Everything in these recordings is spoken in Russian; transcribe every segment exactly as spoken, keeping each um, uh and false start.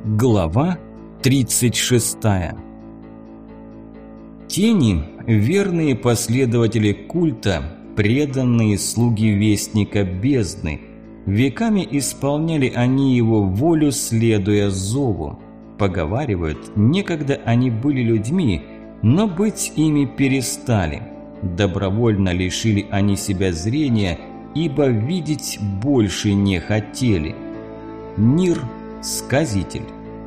Глава тридцать шестая. Тени – верные последователи культа, преданные слуги Вестника Бездны. Веками исполняли они его волю, следуя зову. Поговаривают, некогда они были людьми, но быть ими перестали. Добровольно лишили они себя зрения, ибо видеть больше не хотели. Нир – сказитель.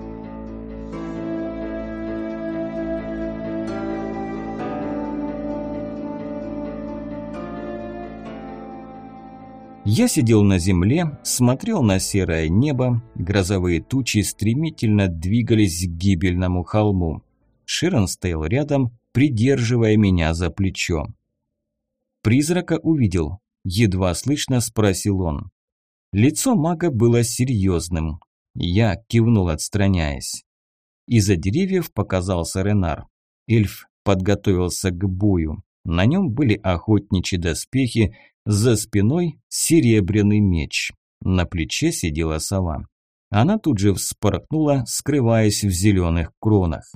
Я сидел на земле, смотрел на серое небо, грозовые тучи стремительно двигались к гибельному холму. Широн стоял рядом, придерживая меня за плечо. «Призрака увидел?» – едва слышно спросил он. Лицо мага было серьезным. Я кивнул, отстраняясь. Из-за деревьев показался Ренар. Эльф подготовился к бою. На нем были охотничьи доспехи, за спиной серебряный меч. На плече сидела сова. Она тут же вспорхнула, скрываясь в зеленых кронах.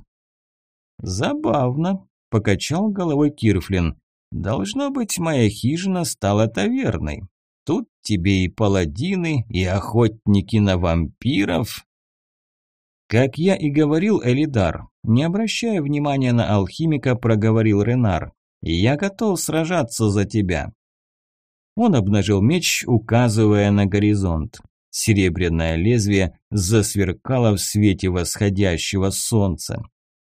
«Забавно», – покачал головой Кирфлин. «Должно быть, моя хижина стала таверной. Тут тебе и паладины, и охотники на вампиров». «Как я и говорил, Элидар, не обращая внимания на алхимика, проговорил Ренар. Я готов сражаться за тебя». Он обнажил меч, указывая на горизонт. Серебряное лезвие засверкало в свете восходящего солнца.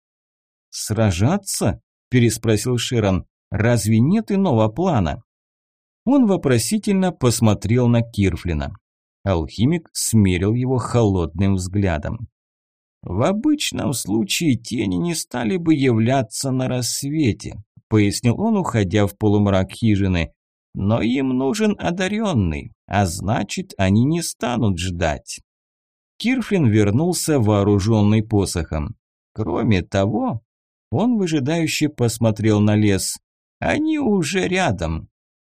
«Сражаться?» – переспросил Широн. «Разве нет иного плана?» Он вопросительно посмотрел на Кирфлина. Алхимик смерил его холодным взглядом. «В обычном случае тени не стали бы являться на рассвете», – пояснил он, уходя в полумрак хижины. «Но им нужен одаренный, а значит, они не станут ждать». Кирфлин вернулся, вооруженный посохом. «Кроме того», – он выжидающе посмотрел на лес, – «они уже рядом».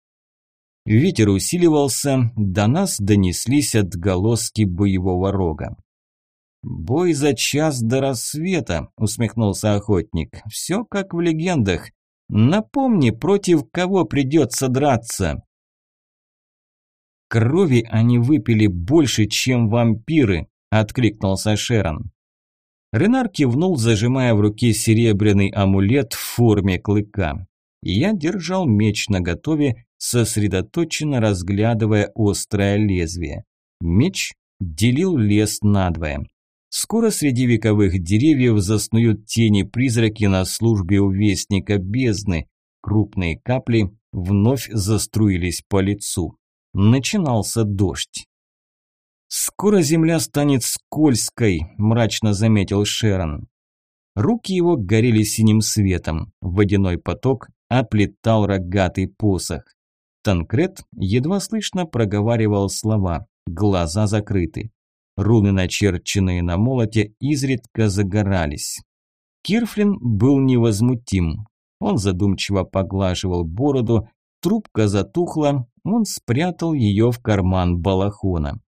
Ветер усиливался, до нас донеслись отголоски боевого рога. «Бой за час до рассвета», – усмехнулся охотник. «Все как в легендах. Напомни, против кого придется драться». «Крови они выпили больше, чем вампиры», – откликнулся Шерон. Ренар кивнул, зажимая в руке серебряный амулет в форме клыка. Я держал меч наготове, сосредоточенно разглядывая острое лезвие. Меч делил лес надвое. Скоро среди вековых деревьев заснуют тени-призраки на службе у Вестника Бездны. Крупные капли вновь заструились по лицу. Начинался дождь. «Скоро земля станет скользкой», – мрачно заметил Шерон. Руки его горели синим светом. Водяной поток оплетал рогатый посох. Танкрет едва слышно проговаривал слова, глаза закрыты. Руны, начерченные на молоте, изредка загорались. Кирфлин был невозмутим. Он задумчиво поглаживал бороду, трубка затухла, он спрятал ее в карман балахона.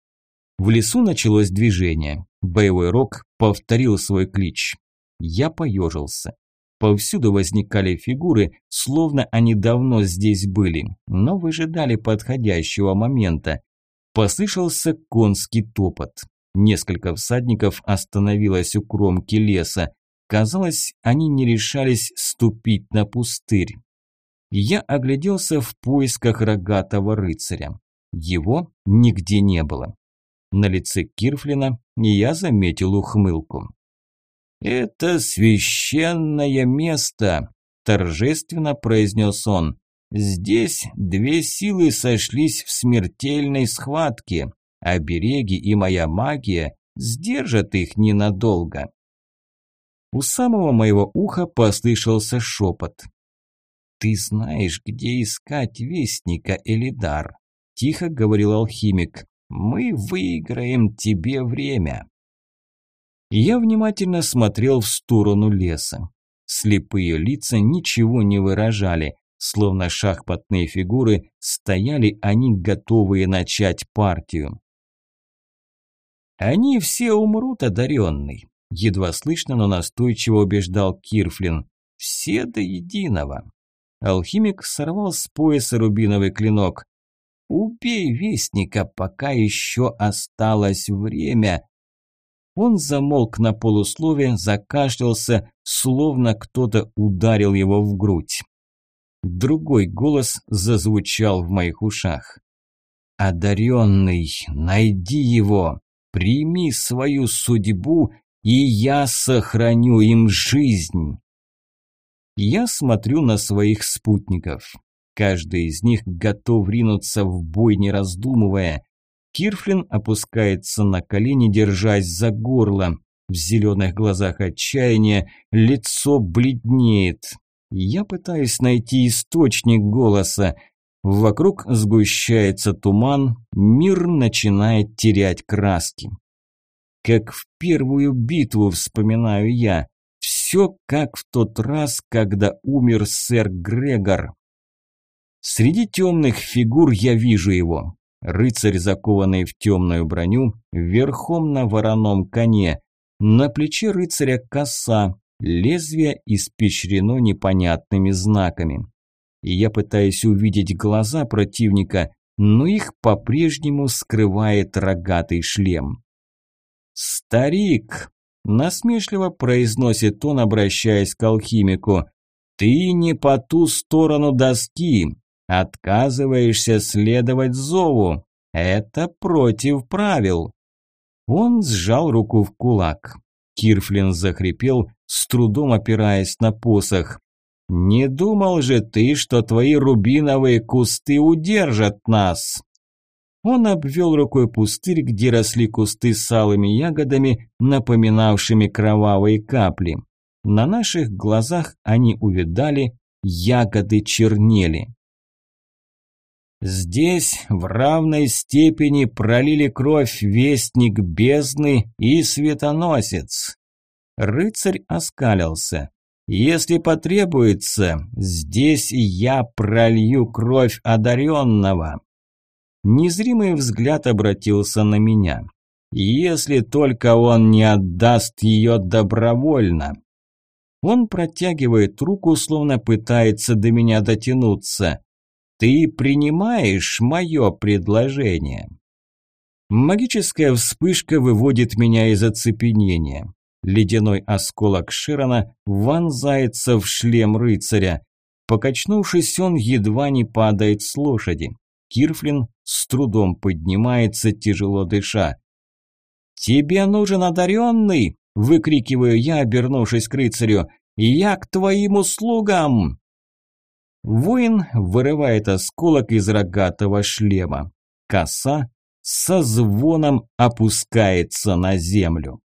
В лесу началось движение. Боевой рог повторил свой клич. Я поежился. Повсюду возникали фигуры, словно они давно здесь были, но выжидали подходящего момента. Послышался конский топот. Несколько всадников остановилось у кромки леса. Казалось, они не решались ступить на пустырь. Я огляделся в поисках рогатого рыцаря. Его нигде не было. На лице Кирфлина я заметил ухмылку. «Это священное место», – торжественно произнес он. «Здесь две силы сошлись в смертельной схватке. Обереги и моя магия сдержат их ненадолго». У самого моего уха послышался шепот. «Ты знаешь, где искать вестника, Элидар», – тихо говорил алхимик. «Мы выиграем тебе время». Я внимательно смотрел в сторону леса. Слепые лица ничего не выражали. Словно шахматные фигуры, стояли они, готовые начать партию. Они все умрут, одаренный. Едва слышно, но настойчиво убеждал Кирфлин. Все до единого. Алхимик сорвал с пояса рубиновый клинок. «Убей вестника, пока еще осталось время!» Он замолк на полуслове, закашлялся, словно кто-то ударил его в грудь. Другой голос зазвучал в моих ушах. «Одаренный, найди его, прими свою судьбу, и я сохраню им жизнь!» Я смотрю на своих спутников. Каждый из них готов ринуться в бой, не раздумывая. Кирфлин опускается на колени, держась за горло. В зеленых глазах отчаяние, лицо бледнеет. Я пытаюсь найти источник голоса. Вокруг сгущается туман, мир начинает терять краски. Как в первую битву, вспоминаю я. Все как в тот раз, когда умер сэр Грегор. Среди темных фигур я вижу его. Рыцарь, закованный в темную броню, верхом на вороном коне. На плече рыцаря коса, лезвие испещрено непонятными знаками. И я пытаюсь увидеть глаза противника, но их по-прежнему скрывает рогатый шлем. «Старик!» – насмешливо произносит он, обращаясь к алхимику. «Ты не по ту сторону доски. Отказываешься следовать зову. Это против правил». Он сжал руку в кулак. Кирфлин захрипел, с трудом опираясь на посох. «Не думал же ты, что твои рубиновые кусты удержат нас?» Он обвел рукой пустырь, где росли кусты с алыми ягодами, напоминавшими кровавые капли. На наших глазах они увядали, ягоды чернели. Здесь в равной степени пролили кровь вестник бездны и светоносец. Рыцарь оскалился. Если потребуется, здесь я пролью кровь одаренного. Незримый взгляд обратился на меня. Если только он не отдаст ее добровольно. Он протягивает руку, словно пытается до меня дотянуться. Ты принимаешь мое предложение? Магическая вспышка выводит меня из оцепенения. Ледяной осколок Широна вонзается в шлем рыцаря. Покачнувшись, он едва не падает с лошади. Кирфлин с трудом поднимается, тяжело дыша. «Тебе нужен одаренный?» – выкрикиваю я, обернувшись к рыцарю. «Я к твоим услугам!» Воин вырывает осколок из рогатого шлема. Коса со звоном опускается на землю.